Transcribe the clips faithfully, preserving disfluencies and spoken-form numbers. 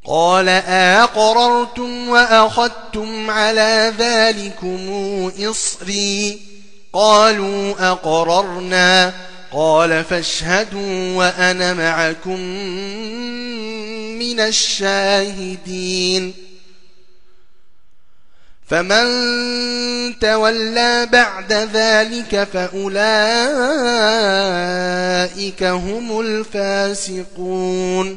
قال أأقررتم وأخذتم على ذلكم إصري قالوا أقررنا قال فاشهدوا وأنا معكم من الشاهدين فمن تولى بعد ذلك فأولئك هم الفاسقون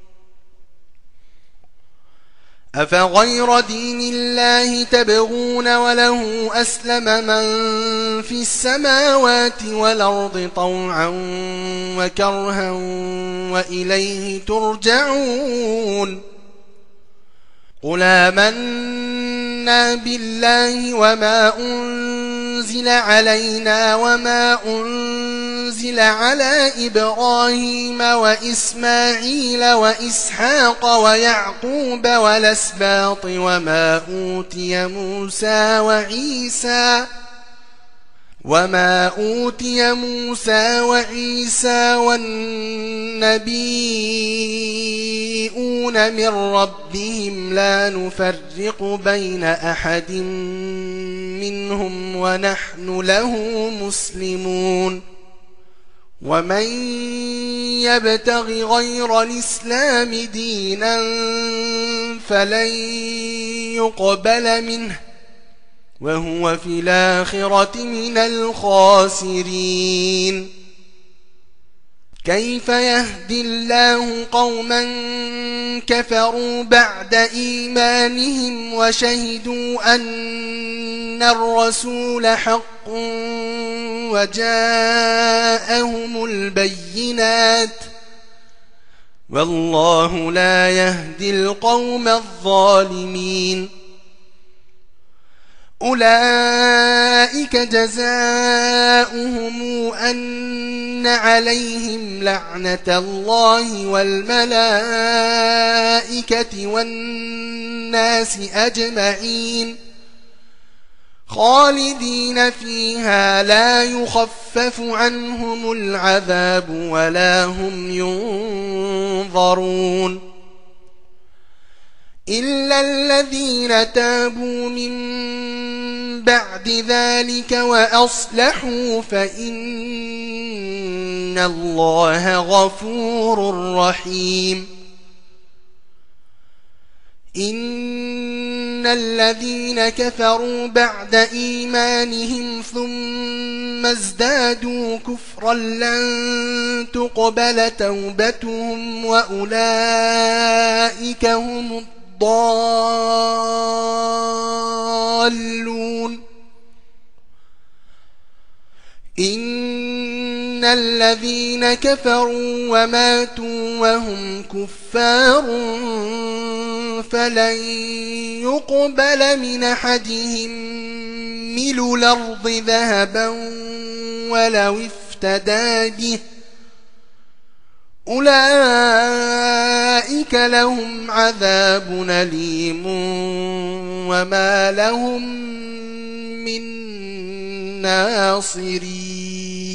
أفغير دين الله تبغون وله أسلم من في السماوات والأرض طوعا وكرها وإليه ترجعون قل آمنا بالله وما أنزل علينا وما أنزل على إبراهيم وإسماعيل وإسحاق ويعقوب والأسباط وما أوتي موسى وعيسى وما أوتي موسى وعيسى والنبيون من ربهم لا نفرق بين أحد منهم ونحن له مسلمون ومن يبتغ غير الإسلام دينا فلن يقبل منه وهو في الآخرة من الخاسرين كيف يهدي الله قوما كفروا بعد إيمانهم وشهدوا أن الرسول حق وجاءهم البينات والله لا يهدي القوم الظالمين أولئك جزاؤهم أن عليهم لعنة الله والملائكة والناس أجمعين خالدين فيها لا يخفف عنهم العذاب ولا هم ينظرون إلا الذين تابوا من بعد ذلك وأصلحوا فإن الله غفور رحيم إن الذين كفروا بعد إيمانهم ثم ازدادوا كفرا لن تقبل توبتهم وأولئك هم الضالون إن الذين كفروا وماتوا وهم كفار فلن يقبل من أحدهم ملء الأرض ذهبا ولو افتدى به أولئك لهم عذاب أليم وما لهم من ناصرين